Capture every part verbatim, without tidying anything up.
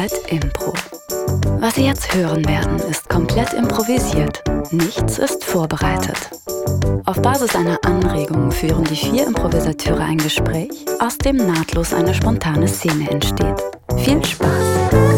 Arbeit Impro. Was Sie jetzt hören werden, ist komplett improvisiert. Nichts ist vorbereitet. Auf Basis einer Anregung führen die vier Improvisateure ein Gespräch, aus dem nahtlos eine spontane Szene entsteht. Viel Spaß!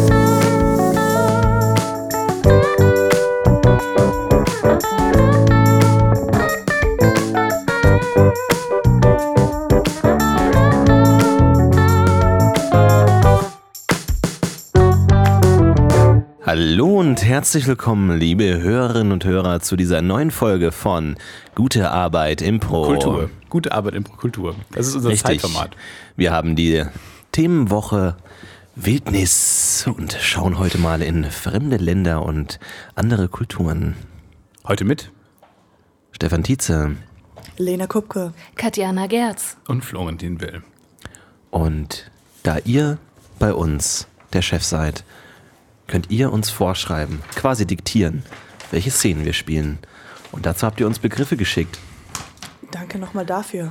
Hallo und herzlich willkommen, liebe Hörerinnen und Hörer, zu dieser neuen Folge von Gute Arbeit Impro. Kultur. Gute Arbeit Impro Kultur. Das ist unser Richtig. Zeitformat. Wir haben die Themenwoche Wildnis und schauen heute mal in fremde Länder und andere Kulturen. Heute mit Stefan Tietze. Lena Kupke. Katjana Gerz. und Florentin Will. Und da ihr bei uns der Chef seid, könnt ihr uns vorschreiben, quasi diktieren, welche Szenen wir spielen. Und dazu habt ihr uns Begriffe geschickt. Danke nochmal dafür.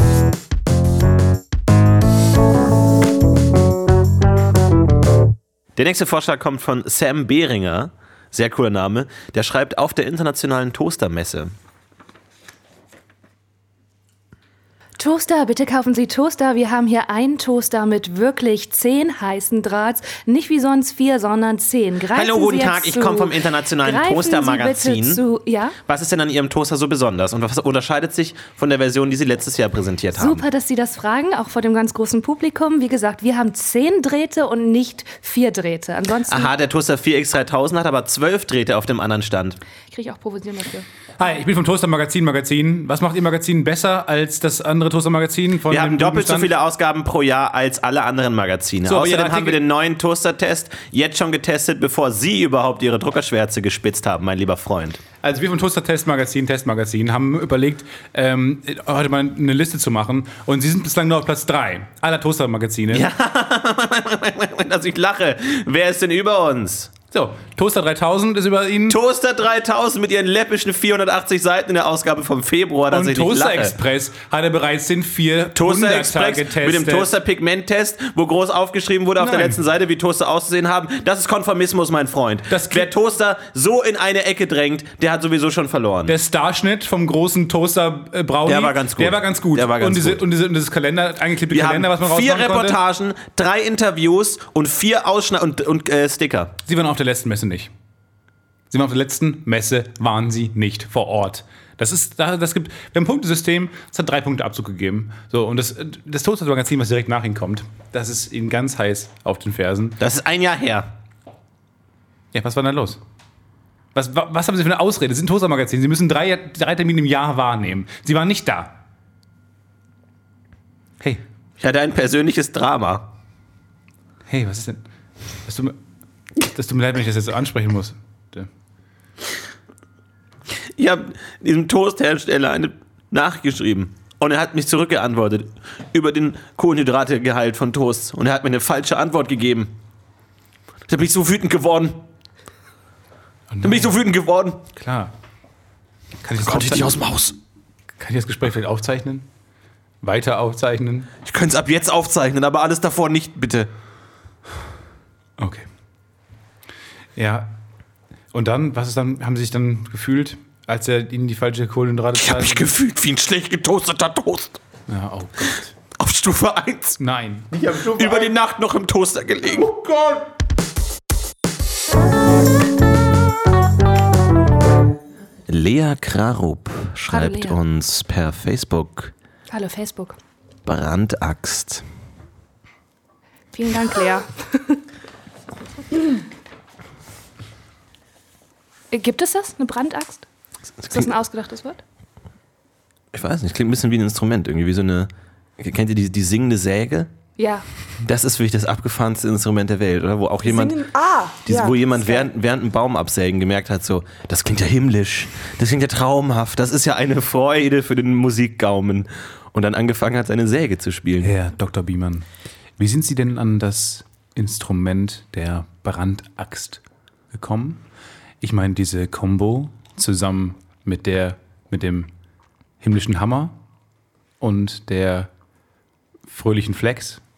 Der nächste Vorschlag kommt von Sam Behringer, sehr cooler Name, der schreibt auf der internationalen Toastermesse. Toaster, bitte kaufen Sie Toaster. Wir haben hier einen Toaster mit wirklich zehn heißen Drahts. Nicht wie sonst vier, sondern zehn. Greifen Hallo, guten Sie Tag, jetzt ich komme zu. vom internationalen Greifen Toaster-Magazin. Sie bitte zu. Ja? Was ist denn an Ihrem Toaster so besonders und was unterscheidet sich von der Version, die Sie letztes Jahr präsentiert haben? Super, dass Sie das fragen, auch vor dem ganz großen Publikum. Wie gesagt, wir haben zehn Drähte und nicht vier Drähte. Ansonsten Aha, der Toaster vier X dreitausend hat aber zwölf Drähte auf dem anderen Stand. kriege ich auch Provision dafür. Hi, ich bin vom Toaster Magazin Magazin. Was macht Ihr Magazin besser als das andere Toaster Magazin? Von Wir dem haben guten doppelt so Stand? viele Ausgaben pro Jahr als alle anderen Magazine. So, Außerdem Ihre haben wir Artikel- den neuen Toaster-Test jetzt schon getestet, bevor Sie überhaupt Ihre Druckerschwärze gespitzt haben, mein lieber Freund. Also wir vom Toaster Test Magazin, Test Magazin, haben überlegt, ähm, heute mal eine Liste zu machen. Und Sie sind bislang nur auf Platz drei aller Toaster Magazine. Ja. Also ich lache. Wer ist denn über uns? So, Toaster dreitausend ist über Ihnen. Toaster dreitausend mit ihren läppischen vierhundertachtzig Seiten in der Ausgabe vom Februar, dass Und ich nicht Toaster lache. Express hat er bereits den vier Toaster Express getestet. mit dem Toaster-Pigment-Test, wo groß aufgeschrieben wurde auf Nein. der letzten Seite, wie Toaster auszusehen haben. Das ist Konformismus, mein Freund. Das kli- Wer Toaster so in eine Ecke drängt, der hat sowieso schon verloren. Der Starschnitt vom großen Toaster äh, Brownie. Der war ganz gut. Der war ganz gut. Der war ganz und, diese, gut. und, diese, und dieses Kalender, angeklebte Wir Kalender, was man haben vier rausmachen konnte. Reportagen, drei Interviews und vier Ausschnitte und, und äh, Sticker. Sie waren auf der letzten Messe nicht. Sie waren auf der letzten Messe, waren Sie nicht vor Ort. Das ist, das gibt, wir haben ein Punktesystem, es hat drei Punkte Abzug gegeben. So, und das, das Toaster-Magazin, was direkt nach Ihnen kommt, das ist Ihnen ganz heiß auf den Fersen. Das ist ein Jahr her. Ja, was war denn da los? Was, wa- was haben Sie für eine Ausrede? Sie sind ein Toaster-Magazin, Sie müssen drei, drei Termine im Jahr wahrnehmen. Sie waren nicht da. Hey, Ich hatte ein persönliches Drama. hey, was ist denn? Das tut mir, das tut mir leid, wenn ich das jetzt so ansprechen muss. Ich habe diesem Toasthersteller eine Nachricht geschrieben und er hat mich zurückgeantwortet über den Kohlenhydrategehalt von Toast und er hat mir eine falsche Antwort gegeben. Da bin ich so wütend geworden. Oh Da bin ich so wütend geworden. Klar. Kann ich, das Konnte ich nicht aufzeichnen? aus dem Haus. Kann ich das Gespräch vielleicht aufzeichnen? Weiter aufzeichnen? Ich könnte es ab jetzt aufzeichnen, aber alles davor nicht, bitte. Okay. Ja. Und dann, was ist dann, haben Sie sich dann gefühlt, als er Ihnen die falsche Kohlenhydrate Ich habe mich gefühlt wie ein schlecht getoasteter Toast. Ja, oh Gott. Auf Stufe eins. Nein. Über die Nacht noch im Toaster gelegen. Oh Gott. Lea Krarup schreibt Lea. uns per Facebook Hallo Facebook. Brandaxt. Vielen Dank, Lea. Gibt es das? Eine Brandaxt? Ist das ein ausgedachtes Wort? Ich weiß nicht, klingt ein bisschen wie ein Instrument, irgendwie wie so eine, kennt ihr die, die singende Säge? Ja. Das ist wirklich das abgefahrenste Instrument der Welt, oder? Wo auch jemand, Singen, ah, dieses, ja, wo jemand das ist geil. während, während einem Baum absägen gemerkt hat, so, das klingt ja himmlisch, das klingt ja traumhaft, das ist ja eine Freude für den Musikgaumen. Und dann angefangen hat, seine Säge zu spielen. Herr Doktor Biemann, wie sind Sie denn an das Instrument der Brandaxt gekommen? Ich meine, diese Combo zusammen mit der, mit dem himmlischen Hammer und der fröhlichen Flex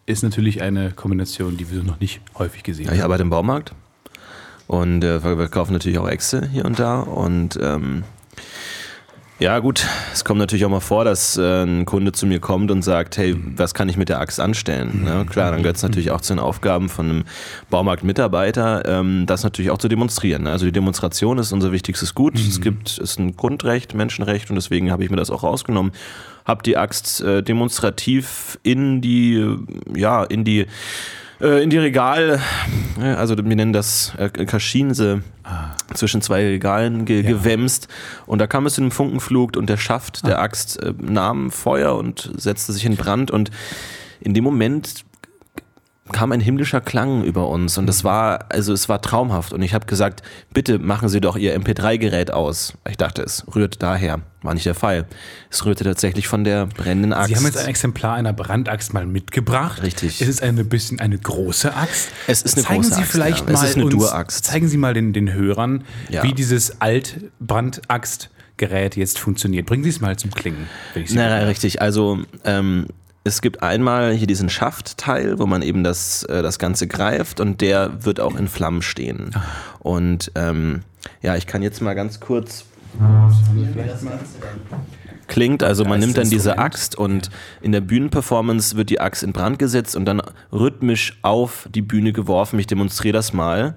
ist natürlich eine Kombination, die wir noch nicht häufig gesehen Ja, haben. ich arbeite im Baumarkt und äh, wir kaufen natürlich auch Äxte hier und da und ähm, ja gut, es kommt natürlich auch mal vor, dass äh, ein Kunde zu mir kommt und sagt, hey, was kann ich mit der Axt anstellen? Mhm. Ja, klar, dann gehört es natürlich auch zu den Aufgaben von einem Baumarktmitarbeiter, ähm, das natürlich auch zu demonstrieren. Also die Demonstration ist unser wichtigstes Gut. Mhm. Es gibt, ist ein Grundrecht, Menschenrecht und deswegen habe ich mir das auch rausgenommen. Habe die Axt äh, demonstrativ in die, ja, in die in die Regal, also wir nennen das äh, Kaschinse, ah. zwischen zwei Regalen ge- ja. gewämst und da kam es in den Funkenflug und der Schaft der Axt äh, nahm Feuer und setzte sich in Brand und in dem Moment kam ein himmlischer Klang über uns und das war, also es war traumhaft und ich habe gesagt, bitte machen Sie doch Ihr M P drei Gerät aus. Ich dachte, es rührt daher, war nicht der Fall. Es rührte tatsächlich von der brennenden Axt. Sie haben jetzt ein Exemplar einer Brandaxt mal mitgebracht. Richtig. Es ist ein bisschen eine große Axt. Es ist eine zeigen große Sie Axt, vielleicht ja. mal Es ist eine uns, Duraxt. Zeigen Sie mal den, den Hörern, ja. wie dieses Altbrandaxtgerät jetzt funktioniert. Bringen Sie es mal zum Klingen. Wenn ich Sie Na, richtig, also ähm, es gibt einmal hier diesen Schaftteil, wo man eben das, äh, das Ganze greift und der wird auch in Flammen stehen. Ah. Und ähm, ja, ich kann jetzt mal ganz kurz... Klingt, also man nimmt dann diese Axt und in der Bühnenperformance wird die Axt in Brand gesetzt und dann rhythmisch auf die Bühne geworfen. Ich demonstriere das mal.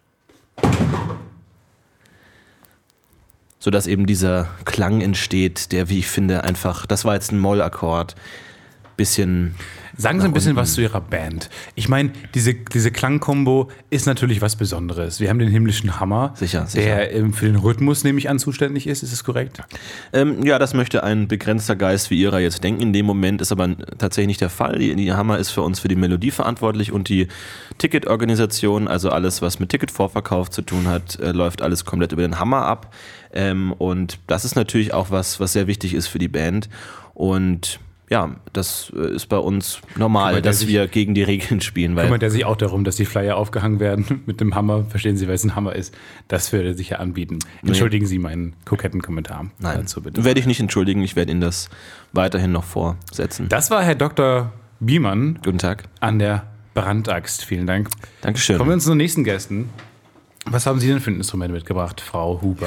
Sodass eben dieser Klang entsteht, der, wie ich finde, einfach, das war jetzt ein Mollakkord, bisschen... Sagen Sie ein bisschen was zu Ihrer Band. Ich meine, diese, diese Klangkombo ist natürlich was Besonderes. Wir haben den himmlischen Hammer, sicher, sicher. der ähm, für den Rhythmus, nehme ich an, zuständig ist. Ist das korrekt? Ähm, ja, das möchte ein begrenzter Geist wie Ihrer jetzt denken. In dem Moment ist aber tatsächlich nicht der Fall. Die, die Hammer ist für uns für die Melodie verantwortlich und die Ticketorganisation, also alles, was mit Ticketvorverkauf zu tun hat, äh, läuft alles komplett über den Hammer ab. Ähm, und das ist natürlich auch was, was sehr wichtig ist für die Band. Und ja, das ist bei uns normal, dass sich, wir gegen die Regeln spielen. Weil kümmert er sich auch darum, dass die Flyer aufgehangen werden mit dem Hammer? Verstehen Sie, weil es ein Hammer ist? Das würde er sicher anbieten. Entschuldigen nee. Sie meinen koketten Kommentar. Nein, dazu bitte. Werde ich nicht entschuldigen. Ich werde Ihnen das weiterhin noch vorsetzen. Das war Herr Doktor Biemann. Guten Tag. An der Brandaxt. Vielen Dank. Dankeschön. Kommen wir zu den nächsten Gästen. Was haben Sie denn für ein Instrument mitgebracht, Frau Huber?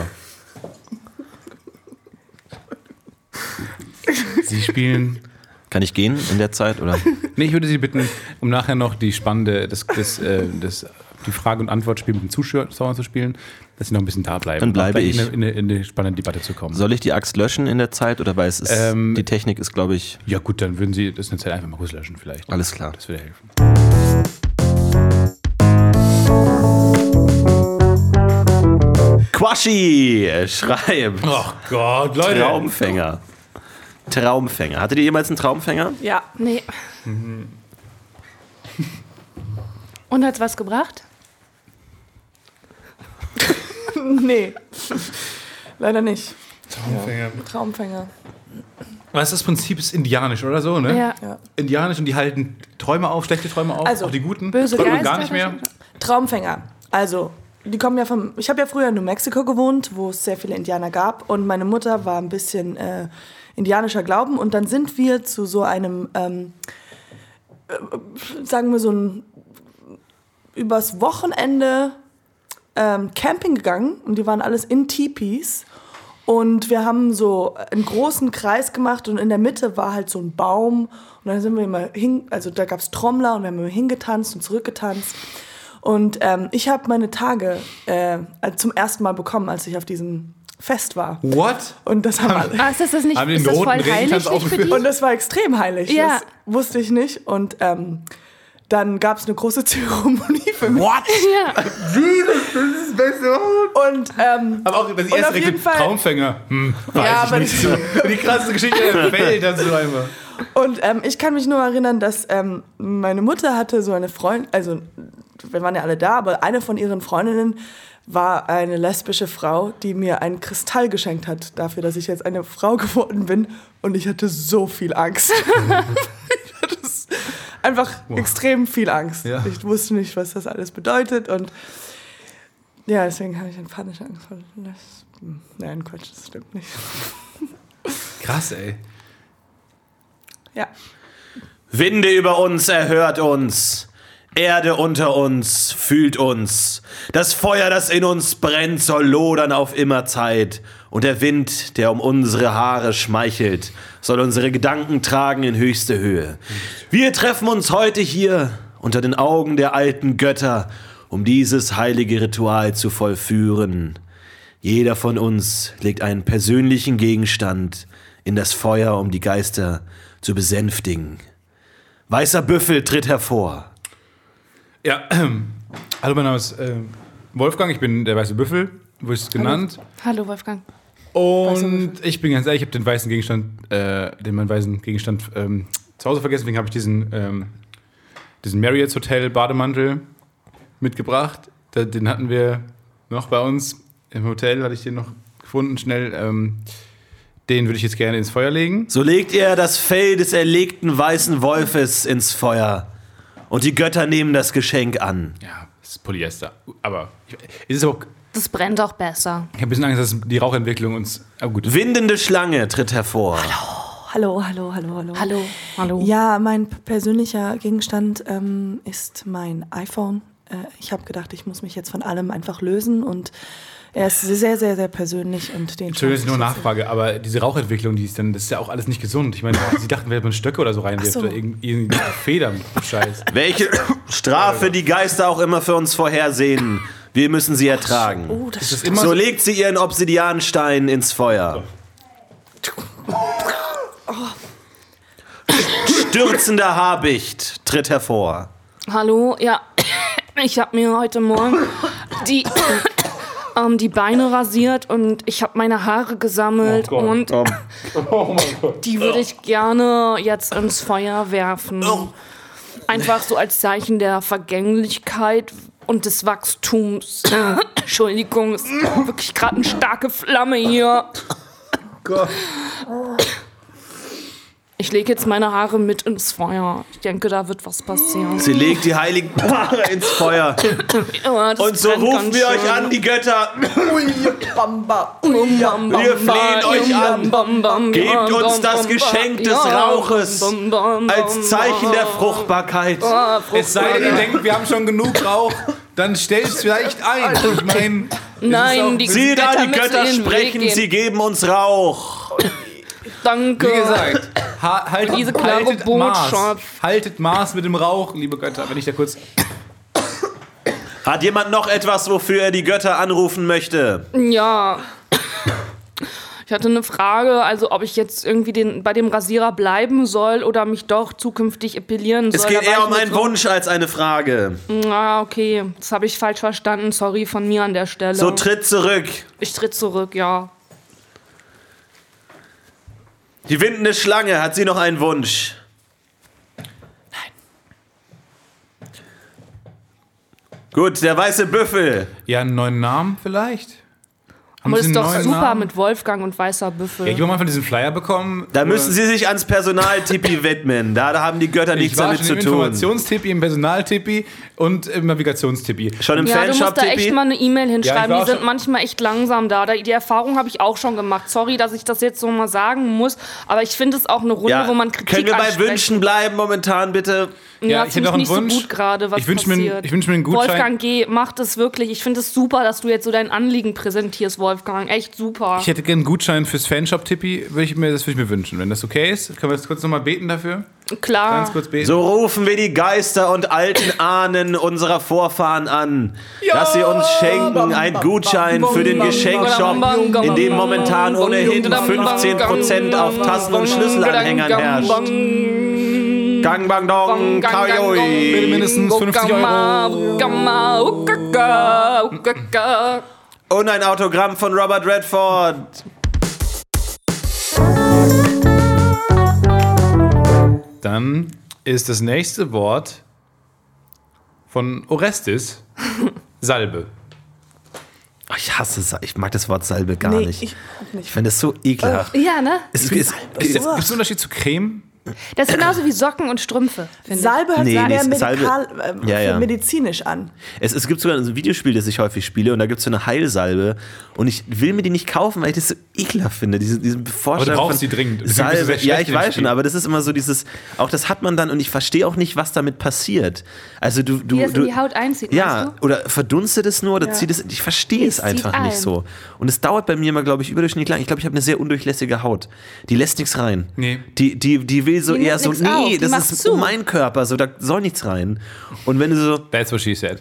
Sie spielen... Kann ich gehen in der Zeit, oder? Nee, ich würde Sie bitten, um nachher noch die spannende, das, das, äh, das, die Frage- und Antwortspiel mit den Zuschauern zu spielen, dass Sie noch ein bisschen da bleiben. Dann bleibe ich. In eine, in eine spannende Debatte zu kommen. Soll ich die Axt löschen in der Zeit, oder weil es ist, ähm, die Technik ist, glaube ich... Ja gut, dann würden Sie das in der Zeit einfach mal kurz löschen vielleicht. Alles klar. Das würde helfen. Quaschi, schreib. Oh Gott, Leute. Traumfänger. Traumfänger. Hattet ihr jemals einen Traumfänger? Ja. Nee. Mhm. Und hat's was gebracht? Nee. Leider nicht. Traumfänger. Ja. Traumfänger. Was das Prinzip ist indianisch oder so, ne? Ja. ja. Indianisch und die halten Träume auf, schlechte Träume auf, also, auch die guten. Böse Träumen Geister gar nicht mehr. Traumfänger. Also, die kommen ja vom. Ich habe ja früher in New Mexico gewohnt, wo es sehr viele Indianer gab. Und meine Mutter war ein bisschen äh, indianischer Glauben. Und dann sind wir zu so einem, ähm, äh, sagen wir so ein, übers Wochenende ähm, Camping gegangen. Und die waren alles in Tipis. Und wir haben so einen großen Kreis gemacht und in der Mitte war halt so ein Baum. Und dann sind wir immer hin, also da gab es Trommler und wir haben immer hingetanzt und zurückgetanzt. Und ähm, ich habe meine Tage äh, zum ersten Mal bekommen, als ich auf diesem Fest war. What? Und das haben alle. Ah, ist das, das nicht, haben ist das voll heilig nicht für die? Und das war extrem heilig. Ja. Das wusste ich nicht. Und ähm, dann gab es eine große Zeremonie für mich. What? Ja. Das ist das Beste. Und, ähm, aber auch, wenn sie und erst auf jeden direkt Fall, Traumfänger. Hm, weiß ja, ich aber nicht so. Die krasseste Geschichte der Welt dazu einfach. Und ähm, ich kann mich nur erinnern, dass ähm, meine Mutter hatte so eine Freundin, also wir waren ja alle da, aber eine von ihren Freundinnen war eine lesbische Frau, die mir einen Kristall geschenkt hat dafür, dass ich jetzt eine Frau geworden bin. Und ich hatte so viel Angst. Ich hatte einfach wow. extrem viel Angst. Ja. Ich wusste nicht, was das alles bedeutet. Und ja, deswegen habe ich eine panische Angst vor Lesben. Nein, Quatsch, das stimmt nicht. Krass, ey. Ja. Winde über uns, erhört uns. Erde unter uns, fühlt uns. Das Feuer, das in uns brennt, soll lodern auf immerzeit. Und der Wind, der um unsere Haare schmeichelt, soll unsere Gedanken tragen in höchste Höhe. Wir treffen uns heute hier unter den Augen der alten Götter, um dieses heilige Ritual zu vollführen. Jeder von uns legt einen persönlichen Gegenstand in das Feuer, um die Geister zu besänftigen. Weißer Büffel tritt hervor. Ja, ähm, hallo, mein Name ist äh, Wolfgang, ich bin der Weiße Büffel, wurde ich genannt. Hallo, Wolfgang. Und ich bin ganz ehrlich, ich habe den weißen Gegenstand, äh, den meinen weißen Gegenstand ähm, zu Hause vergessen, deswegen habe ich diesen, ähm, diesen Marriott's Hotel Bademantel mitgebracht. Da, den hatten wir noch bei uns im Hotel, hatte ich den noch gefunden, schnell. Ähm, den würde ich jetzt gerne ins Feuer legen. So legt er das Fell des erlegten weißen Wolfes ins Feuer. Und die Götter nehmen das Geschenk an. Ja, es ist Polyester. Aber ist es auch. Das brennt auch besser. Ich habe ein bisschen Angst, dass die Rauchentwicklung uns. Aber gut. Windende Schlange tritt hervor. Hallo, hallo, hallo, hallo. Hallo, hallo. Ja, mein persönlicher Gegenstand ähm, ist mein iPhone. Äh, ich habe gedacht, ich muss mich jetzt von allem einfach lösen und er ist sehr, sehr, sehr persönlich und den. Entschuldigung, dass ich nur nachfrage, aber diese Rauchentwicklung, die ist dann, das ist ja auch alles nicht gesund. Ich meine, sie dachten, wenn man Stöcke oder so reinwirft So. oder irgendwie irgendwie Federn, Scheiß. Welche Strafe die Geister auch immer für uns vorhersehen, wir müssen sie ertragen. Oh, das Ist das ist immer So so? legt sie ihren Obsidianstein ins Feuer. Stürzender Habicht tritt hervor. Hallo, ja. Ich habe mir heute Morgen die, ähm, die Beine rasiert und ich habe meine Haare gesammelt Oh Gott. und Oh mein Gott. die würde ich gerne jetzt ins Feuer werfen. Einfach so als Zeichen der Vergänglichkeit und des Wachstums. Entschuldigung, es ist wirklich gerade eine starke Flamme hier. Gott. Ich lege jetzt meine Haare mit ins Feuer. Ich denke, da wird was passieren. Sie legt die heiligen Haare ins Feuer. Ja, das Und so brennt rufen ganz wir euch schön. an, die Götter. Bamba. Wir flehen euch an. Gebt uns das Geschenk des Rauches als Zeichen der Fruchtbarkeit. Es sei denn, ihr denkt, wir haben schon genug Rauch, dann stellt es vielleicht ein. Ich meine, Nein, die Sieh da, die müssen Götter in den Weg sprechen, gehen. sie geben uns Rauch. Danke. wie gesagt, ha halt, Diese klare haltet Botschaft. Maß. Haltet Maß mit dem Rauch, liebe Götter. Wenn ich da kurz. Hat jemand noch etwas, wofür er die Götter anrufen möchte? Ja. Ich hatte eine Frage, also ob ich jetzt irgendwie den, bei dem Rasierer bleiben soll oder mich doch zukünftig epilieren soll. Es geht Da war eher ich um mir einen so- Wunsch als eine Frage. Ah, okay. Das habe ich falsch verstanden. Sorry von mir an der Stelle. So, tritt zurück. ich tritt zurück, ja. Die windende Schlange, hat sie noch einen Wunsch? Nein. Gut, der weiße Büffel. Ja, einen neuen Namen vielleicht? Haben Aber das Sie ist einen doch neuen super Namen? mit Wolfgang und weißer Büffel. Ja, ich will mal von diesem Flyer bekommen. Da müssen Sie sich ans Personaltippi widmen. Da, da haben die Götter Ich nichts war damit schon zu im tun. Informationstippi, im Personaltippi und im Navigationstippi. Schon im Ja, du musst da echt Fanshop-Tippi? mal eine E-Mail hinschreiben. Ja, ich war die sind schon- manchmal echt langsam da. Da- Die Erfahrung habe ich auch schon gemacht. Sorry, dass ich das jetzt so mal sagen muss. Aber ich finde es auch eine Runde, Ja, wo man Kritik können wir bei ansprechen. Wünschen bleiben momentan, bitte? Ja, Ja, ich ich finde hätte ich noch einen nicht so Wunsch. gut gerade, was Ich wünsch mir einen- passiert. ich wünsch mir einen Gutschein. Wolfgang, geh, mach das wirklich. Ich finde es super, dass du jetzt so dein Anliegen präsentierst, Wolfgang. Echt super. Ich hätte gerne einen Gutschein fürs Fanshop-Tippi, würde ich mir, das würde ich mir wünschen. Wenn das okay ist, können wir das kurz nochmal beten dafür? Klar. Ganz kurz beten. So rufen wir die Geister und alten Ahnen unserer Vorfahren an, dass sie uns schenken einen Gutschein für den Geschenkshop, in dem momentan ohnehin fünfzehn Prozent auf Tassen und Schlüsselanhängern herrscht. Gang Bang Dong, Kaioi. Mindestens fünfzig Euro. Und ein Autogramm von Robert Redford. Dann ist das nächste Wort von Orestes Salbe. Oh, ich hasse Salbe. Ich mag das Wort Salbe gar Nee, nicht. ich Ich, auch nicht. finde es so ekelhaft. Ja, ne? Es ist, Gibt es einen Unterschied zu Creme? Das ist genauso wie Socken und Strümpfe, finde Salbe hört Nee, sich nee, mehr Salbe- medikal, äh, Ja, ja. medizinisch an. Es, es gibt sogar ein Videospiel, das ich häufig spiele, und da gibt es so eine Heilsalbe. Und ich will mir die nicht kaufen, weil ich das so ekelhaft finde. Diese, diesen Vorschlag Aber du brauchst von die dringend. Deswegen bist du Salbe. sehr Ja, schlecht ich in dem weiß schon, Spiel. aber das ist immer so dieses, auch das hat man dann, und ich verstehe auch nicht, was damit passiert. Also du, du, Wie das in du die Haut einzieht, Ja, meinst du? oder verdunstet es nur, oder Ja. zieht es, ich verstehe es Es einfach zieht nicht ein. so. Und es dauert bei mir immer, glaube ich, überdurchschnittlich lang. Ich glaube, ich habe eine sehr undurchlässige Haut. Die lässt nichts rein. Nee. Die, die, die will so Die eher nimmt so, nix auf, nee, die das macht ist zu. mein Körper, so, da soll nichts rein. Und wenn du so, That's what she said.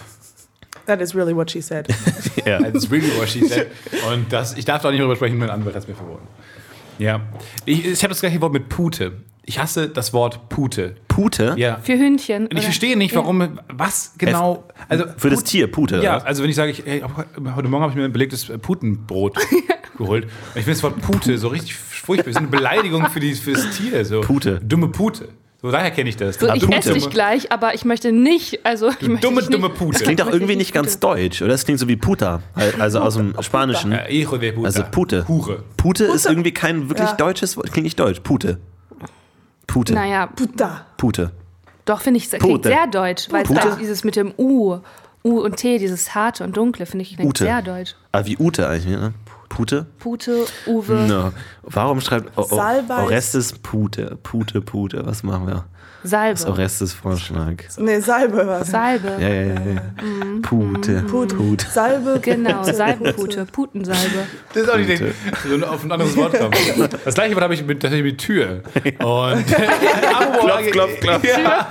That is really what she said. ja. That's really what she said. Und das, ich darf da nicht drüber sprechen, mein Anwalt hat es mir verboten. Ja. Ich, ich habe das gleiche Wort mit Pute. Ich hasse das Wort Pute. Pute? Ja. Für Hündchen. Und ich oder? verstehe nicht, warum, was genau. Also Für das Put- Tier, Pute. Ja, oder? also wenn ich sage, ich, ey, heute Morgen habe ich mir ein belegtes Putenbrot geholt. Und ich finde das Wort Pute so richtig furchtbar. Das ist eine Beleidigung für, die, für das Tier. So. Pute. Dumme Pute. So, daher kenne ich das. So, ich Dumme, esse dich dumme- gleich, aber ich möchte nicht, also ich möchte Dumme, dich dumme nicht, Pute. Klingt auch möchte irgendwie ich nicht ganz Pute. deutsch, oder? Das klingt so wie Puta, also aus dem Spanischen. Ja, hijo de puta. Also Pute. Hure. Pute ist irgendwie kein wirklich Ja. deutsches Wort, klingt nicht deutsch. Pute. Pute. Naja, Puta. Pute. doch, finde ich, klingt Pute. sehr deutsch, weil es Pute? halt dieses mit dem U, U und T, dieses harte und dunkle, finde ich, klingt Ute. sehr deutsch. Ah, wie Ute eigentlich, ne? Pute? Pute, Uwe, No. Warum schreibt o o Salbei. Orestes Pute? Pute, Pute, was machen wir? Das ist Salbe, Orestes Vorschlag. Nee, Salbe war es. Salbe, Ja, ja, ja. ja. Pute. Put. Pute. Salbe. genau, Salbenpute, Putensalbe. Das ist auch nicht den, so auf ein anderes Wort kommen. Das gleiche Wort habe ich mit, tatsächlich mit Tür. Und Klopf, klopf, klopf.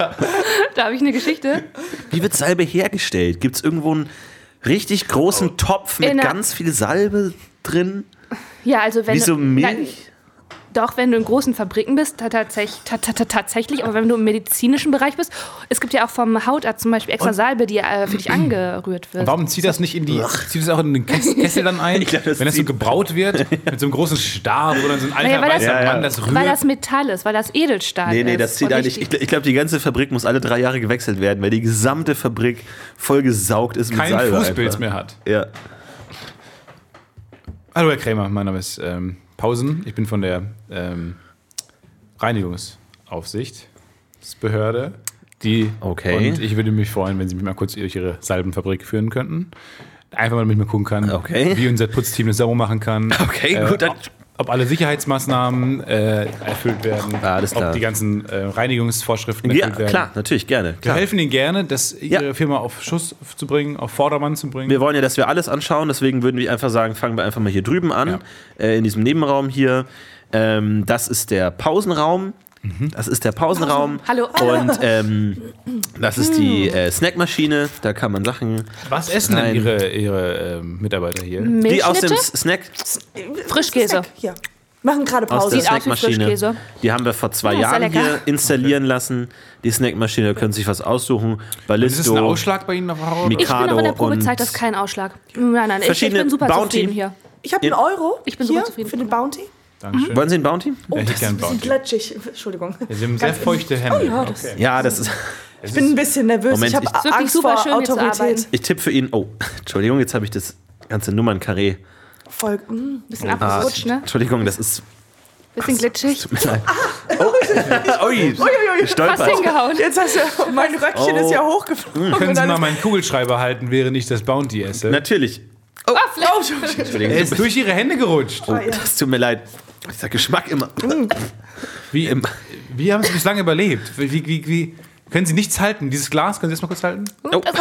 Da habe ich eine Geschichte. Wie wird Salbe hergestellt? Gibt es irgendwo einen richtig großen Topf mit In einer- ganz viel Salbe drin? Ja, also wenn Wie so du, Milch? Nein, doch, wenn du in großen Fabriken bist, ta- tatsächlich, ta- ta- ta- tatsächlich, aber wenn du im medizinischen Bereich bist, es gibt ja auch vom Hautarzt zum Beispiel extra Salbe, die äh, für dich angerührt wird. warum zieht das nicht in die, zieht das auch in den Kess- Kessel dann ein, Ich glaub, das wenn das so zieht- gebraut wird, mit so einem großen Stab oder so ein alter Naja, weil das- weißer Ja, ja. Mann das rührt? Weil das Metall ist, weil das Edelstahl Nee, nee, ist. das zieht Und eigentlich. nicht Ich, ich glaube, die ganze Fabrik muss alle drei Jahre gewechselt werden, weil die gesamte Fabrik vollgesaugt ist mit kein Salbe. Fußpilz einfach. mehr hat. Ja. Hallo Herr Krämer, mein Name ist ähm, Pausen. Ich bin von der ähm, Reinigungsaufsichtsbehörde. Die, Okay. Und ich würde mich freuen, wenn Sie mich mal kurz durch Ihre Salbenfabrik führen könnten. Einfach mal, damit ich mal gucken kann, Okay. wie unser Putzteam das sauber machen kann. Okay, gut, dann- Ob, ob alle Sicherheitsmaßnahmen äh, erfüllt werden. Alles klar. Ob die ganzen äh, Reinigungsvorschriften Ja, erfüllt werden. klar, natürlich, gerne. Wir Klar. helfen Ihnen gerne, das Ihre Ja. Firma auf Schuss zu bringen, auf Vordermann zu bringen. Wir wollen ja, dass wir alles anschauen, deswegen würden wir einfach sagen, fangen wir einfach mal hier drüben an, Ja. äh, in diesem Nebenraum hier. Ähm, das ist der Pausenraum. Das ist der Pausenraum. Hallo. Und ähm, das ist die äh, Snackmaschine. Da kann man Sachen. Was essen denn Nein. Ihre, Ihre ähm, Mitarbeiter hier? Die aus dem Milchschnitte? Snack. Frischkäse. Ja. Machen gerade Aus Pause. der Sieht aus wie Snackmaschine. Frischkäse. Die haben wir vor zwei Ja, sehr Jahren lecker. hier installieren lassen. Die Snackmaschine, da können Sie sich was aussuchen. Ist das ein Ballisto. Ausschlag bei Ihnen auf der Haut? Mik- Ich bin noch in der Mikado Probezeit, und- das ist kein Ausschlag. Nein, nein, ich, ich Verschiedene bin super Bounty. zufrieden hier. Ich habe einen Euro. Ich bin hier super zufrieden. für den Bounty. Dankeschön. Wollen Sie einen Bounty? Oh, Ja, ich das hätte ist gern ein bisschen Bounty. glitschig. Entschuldigung. Ja, Sie haben sehr feuchte Hände. Oh ja, das- okay. Ja, das ist. Ich bin ein bisschen nervös. Moment, ich habe ich- Ist wirklich Angst super vor schön, hier zu Autorität. arbeiten. Ich tippe für ihn. Oh, Entschuldigung, jetzt habe ich das ganze Nummernkarree. Voll, mm. Bisschen Ah, abgerutscht, ne? Entschuldigung, das ist. Bisschen glitschig. Tut mir leid. Oh, ui, Fast gestolpert. hingehauen. Jetzt hast du, mein Röckchen Oh. ist ja hochgeflogen. Können Und Sie dann mal ist- meinen Kugelschreiber halten, während ich das Bounty esse? Natürlich. Oh, vielleicht. Entschuldigung. Er ist durch Ihre Hände gerutscht. Oh, das tut mir leid. Dieser Geschmack immer. Wie, wie haben Sie bislang überlebt? Wie, wie, wie, können Sie nichts halten? Dieses Glas, können Sie das mal kurz halten? Oh, Das,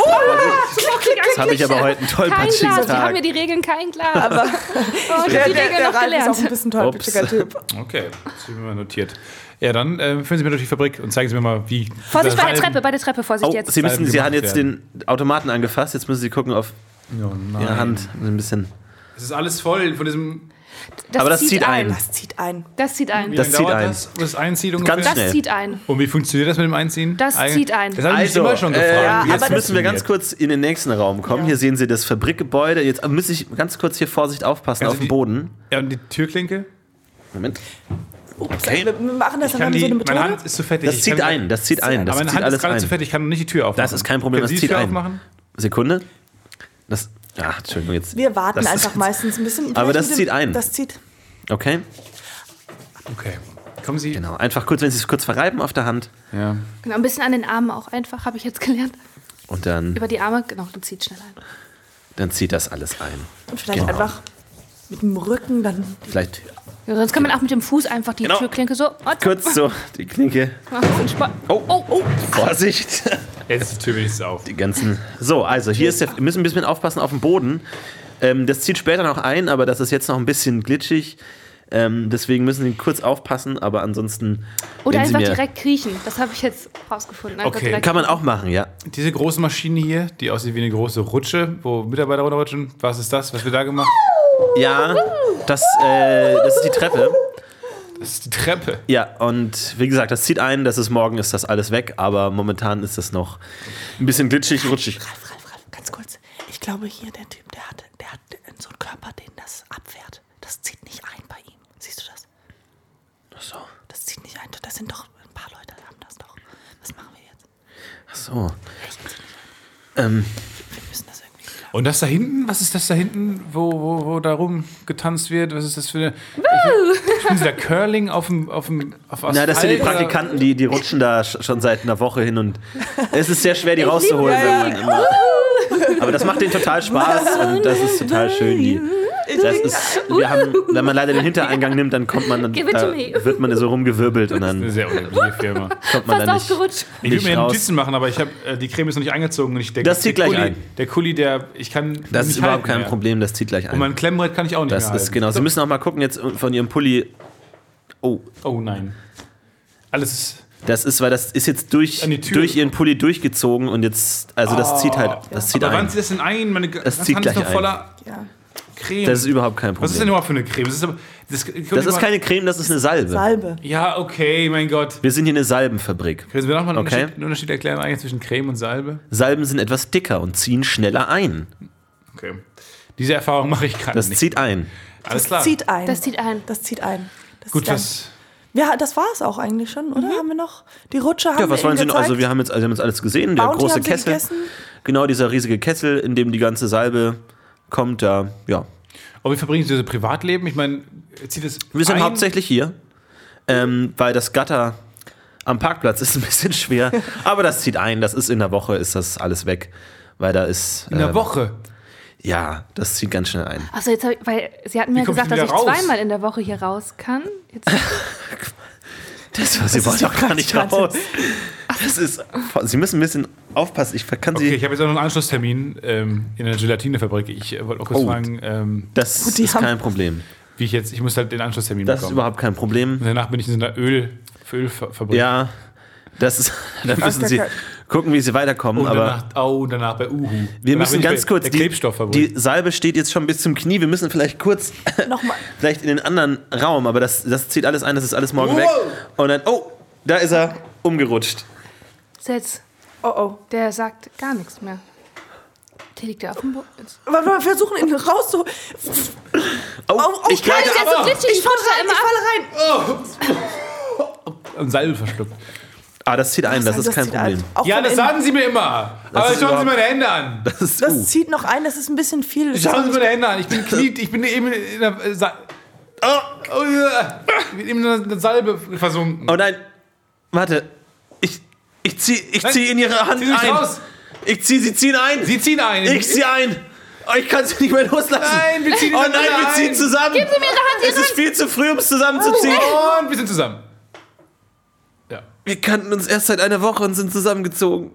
das habe ich aber heute einen kein tollpatschigen Glas. Wir haben Tag. hier die Regeln, kein Glas. Aber oh, ich Der, habe die der, Regeln der noch Ralf ist auch ein gelernt. bisschen tollpatschiger Typ. Okay, das haben wir mal notiert. Ja, dann äh, führen Sie mir durch die Fabrik und zeigen Sie mir mal, wie. Vorsicht bei der Salben- Treppe, bei der Treppe, Vorsicht Oh, jetzt. Sie müssen, Sie gemacht haben jetzt werden. den Automaten angefasst. Jetzt müssen Sie gucken auf Oh nein. Ihre Hand. Ein bisschen. Es ist alles voll von diesem. Aber das zieht ein. Das zieht ein. Das zieht ein. Wie Das lange zieht dauert ein. Das, das Einzieht Ganz ungefähr? Das schnell. zieht ein. Und wie funktioniert das mit dem Einziehen? Das Eig- zieht ein. Das habe ich mich immer schon gefragt. äh, Ja, wie das jetzt müssen wir ganz funktioniert. kurz in den nächsten Raum kommen. Hier sehen Sie das Fabrikgebäude. Jetzt muss ich ganz kurz hier Vorsicht aufpassen Kannst auf du den die- Boden. Ja, und die Türklinke? Moment. Okay. Wir machen das Ich kann dann so die, eine meine Methode. Hand ist zu fettig. Das Ich zieht kann- ein. Das zieht ein. Das Aber meine zieht Hand ist alles gerade zu ein. fettig, ich kann nicht die Tür aufmachen. Das ist kein Problem. Können Das Sie die zieht Tür ein. aufmachen? Sekunde. Das. Ja, Entschuldigung jetzt. Wir warten Das ist einfach jetzt- meistens ein bisschen. Aber Vielleicht das mit zieht ein. Das zieht. Okay. Okay. Kommen Sie. Genau, einfach kurz, wenn Sie es kurz verreiben auf der Hand Ja. Genau, ein bisschen an den Armen auch einfach, habe ich jetzt gelernt. und dann, Über die Arme, genau, dann zieht schnell ein. dann zieht das alles ein. Und vielleicht Genau. einfach mit dem Rücken dann. Vielleicht Ja, sonst kann man auch mit dem Fuß einfach die Genau. Türklinke so. Oh, kurz so die Klinke. Mach ein bisschen Spaß. Oh, oh, oh, Vorsicht. Jetzt ist die Tür wenigstens auf. Die ganzen. So, also hier ist der, wir müssen ein bisschen aufpassen auf dem Boden. Ähm, das zieht später noch ein, aber das ist jetzt noch ein bisschen glitschig. Ähm, deswegen müssen Sie kurz aufpassen, aber ansonsten. Oder wenn Sie einfach mir- direkt kriechen. Das habe ich jetzt rausgefunden. Einfach Okay. direkt Kann man auch machen, ja. Diese große Maschine hier, die aussieht wie eine große Rutsche, wo Mitarbeiter runterrutschen. Was ist das? Was wird da gemacht? Ja, das, äh, das ist die Treppe. Das ist die Treppe. Ja, und wie gesagt, das zieht ein, das ist morgen ist das alles weg, aber momentan ist das noch ein bisschen glitschig, rutschig. Ralf, Ralf, Ralf, ganz kurz. Ich glaube hier, der Typ, der hat, der hat so einen Körper, den das abwehrt. Das zieht nicht ein bei ihm. Siehst du das? Ach so. Das zieht nicht ein. Das sind doch ein paar Leute, die haben das doch. Was machen wir jetzt? Ach so. Ähm, Wir müssen das irgendwie klar. Und das da hinten, was ist das da hinten, wo, wo, wo da rumgetanzt wird? Was ist das für eine. Ich, spielen Sie da Curling auf dem, auf dem auf Asphalt? na, das sind die oder- Praktikanten, die, die rutschen da sch- schon seit einer Woche hin und es ist sehr schwer, die rauszuholen. liebe- Wenn man immer, aber das macht denen total Spaß und das ist total schön. Die, das ist, wir haben, wenn man leider den Hintereingang nimmt, dann kommt man, Give it da to me. wird man so rumgewirbelt und Eine dann sehr unübliche Firma. kommt man Fast da nicht, ausgerutscht. Ich würde nicht mir raus. Notizen machen, aber ich habe äh, die Creme ist noch nicht angezogen und ich denke, Das zieht der gleich Kuli, ein. Der Kuli, der ich kann Das nicht ist überhaupt halten kein mehr. Problem, das zieht gleich Und ein. mein Klemmbrett kann ich auch nicht Das mehr ist halten. genau. Sie müssen auch mal gucken jetzt von Ihrem Pulli. Oh, Oh nein. Alles ist. das ist, weil das ist jetzt durch, An die Tür. durch Ihren Pulli durchgezogen und jetzt, also das zieht halt, das zieht Aber wann ein. zieht das denn ein? Meine Das ganze zieht Hand ist gleich doch ein. voller Ja. Creme. Das ist überhaupt kein Was ist denn Problem. überhaupt für eine Creme? Das ist, aber, das, Das ist keine Creme, das ist eine Salbe. Salbe. Ja, okay, mein Gott. Wir sind hier eine Salbenfabrik. Können Sie mir nochmal einen, Okay. Unterschied- einen Unterschied erklären eigentlich zwischen Creme und Salbe? Salben sind etwas dicker und ziehen schneller ein. Okay. Diese Erfahrung mache ich gerade Das nicht. zieht ein. Alles Das klar. zieht ein. Das zieht ein. Das zieht ein. Das Gut, zieht ein. was. Ja, das war es auch eigentlich schon, oder? Haben wir noch die Rutsche? Haben Ja, was wir wollen Sie Ihnen noch? Also gezeigt? wir haben jetzt, also wir haben jetzt alles gesehen. Der Bounty große haben Sie Kessel. gegessen? Genau, dieser riesige Kessel, in dem die ganze Salbe kommt. Da, ja. Aber wie verbringen Sie Ihr Privatleben? Ich meine, zieht es. Wir sind ein? hauptsächlich hier, ähm, weil das Gatter am Parkplatz ist ein bisschen schwer. Aber das zieht ein. Das ist in der Woche, ist das alles weg. Weil da ist. In der ähm, Woche. Ja, das zieht ganz schnell ein. Achso, jetzt hab ich, weil Sie hatten mir Wie kommst gesagt, du dass ich wieder raus? zweimal in der Woche hier raus kann. Jetzt, Das, was Sie wollen doch gar nicht raus. Das ist, Sie müssen ein bisschen aufpassen. Ich kann Okay, Sie. ich habe jetzt auch noch einen Anschlusstermin ähm, in der Gelatinefabrik. Ich äh, wollte auch kurz Oh. fragen, ähm, Das Gut, die ist haben- kein Problem. wie ich jetzt. Ich muss halt den Anschlusstermin Das ist bekommen. überhaupt kein Problem. Und danach bin ich in so einer Öl, Ölfabrik. Ja, das ist. Da müssen Sie gucken, wie Sie weiterkommen. Und Aber danach, oh, und danach bei Uhu. wir danach müssen bin ich ganz bei kurz. Der Die, Klebstofffabrik. die Salbe steht jetzt schon bis zum Knie. Wir müssen vielleicht kurz. Nochmal. Vielleicht in den anderen Raum. Aber das, das zieht alles ein. Das ist alles morgen weg. Und dann. Oh, da ist er umgerutscht. jetzt, Oh, oh. der sagt gar nichts mehr. Der liegt ja auf dem Boden. Jetzt. Warte mal, wir versuchen ihn rauszuholen. Oh, oh, ich Nein, gleite der ist so ab. glitschig. Ich falle rutsche da rein, immer ich ab. falle rein. Und Salbe verschluckt. Ah, das zieht ein. Das ist kein zieht Problem. ein. Auch Ja, von das innen. sagen Sie mir immer. Aber ist schauen Sie überhaupt- meine Hände an. Das ist. Das Uh. zieht noch ein, das ist ein bisschen viel. Das Schauen Sie ist meine Hände an. Ich bin kniet, ich bin eben in der, äh, Sa oh, oh, ja. Ich bin eben in der Salbe versunken. Oh nein. Warte. Ich, ich zieh, ich Nein. zieh in Ihre Hand Zieh mich ein. raus. Ich zieh, Sie ziehen ein. Sie ziehen ein. Ich zieh ein. Oh, ich kann Sie nicht mehr loslassen. Nein, wir ziehen Oh nein, ineinander wir ziehen ein. zusammen. Geben Sie mir Ihre Hand, Es Ihre ist Hand. viel zu früh, um es zusammenzuziehen. Und wir sind zusammen. Ja. Wir kannten uns erst seit einer Woche und sind zusammengezogen.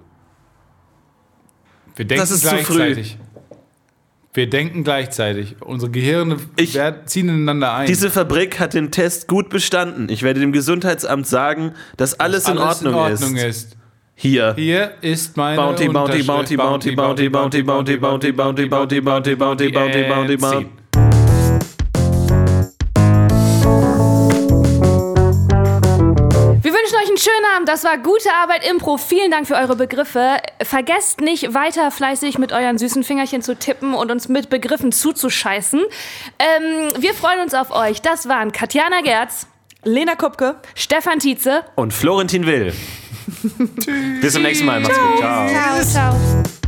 Wir denken Das ist zu früh. gleichzeitig. Wir denken gleichzeitig. Unsere Gehirne Ich- werden, ziehen ineinander ein. Diese Fabrik hat den Test gut bestanden. Ich werde dem Gesundheitsamt sagen, dass alles, in, Ordnung in Ordnung ist. ist. Hier. Hier ist meine Bounty, Bounty, Unterschrift. Bounty, Bounty, Bounty, Bounty, Bounty, Bounty, Bounty, Bounty, Bounty, Bounty, Bounty, Bounty. Wir wünschen euch einen schönen Abend. Das war Gute Arbeit Impro. Vielen Dank für eure Begriffe. Vergesst nicht, weiter fleißig mit euren süßen Fingerchen zu tippen und uns mit Begriffen zuzuscheißen. Ähm, wir freuen uns auf euch. Das waren Katjana Gerz, Lena Kupke. Stefan Tietze. Und Florentin Will. Bis zum nächsten Mal. Macht's gut. Ciao. Ciao, ciao.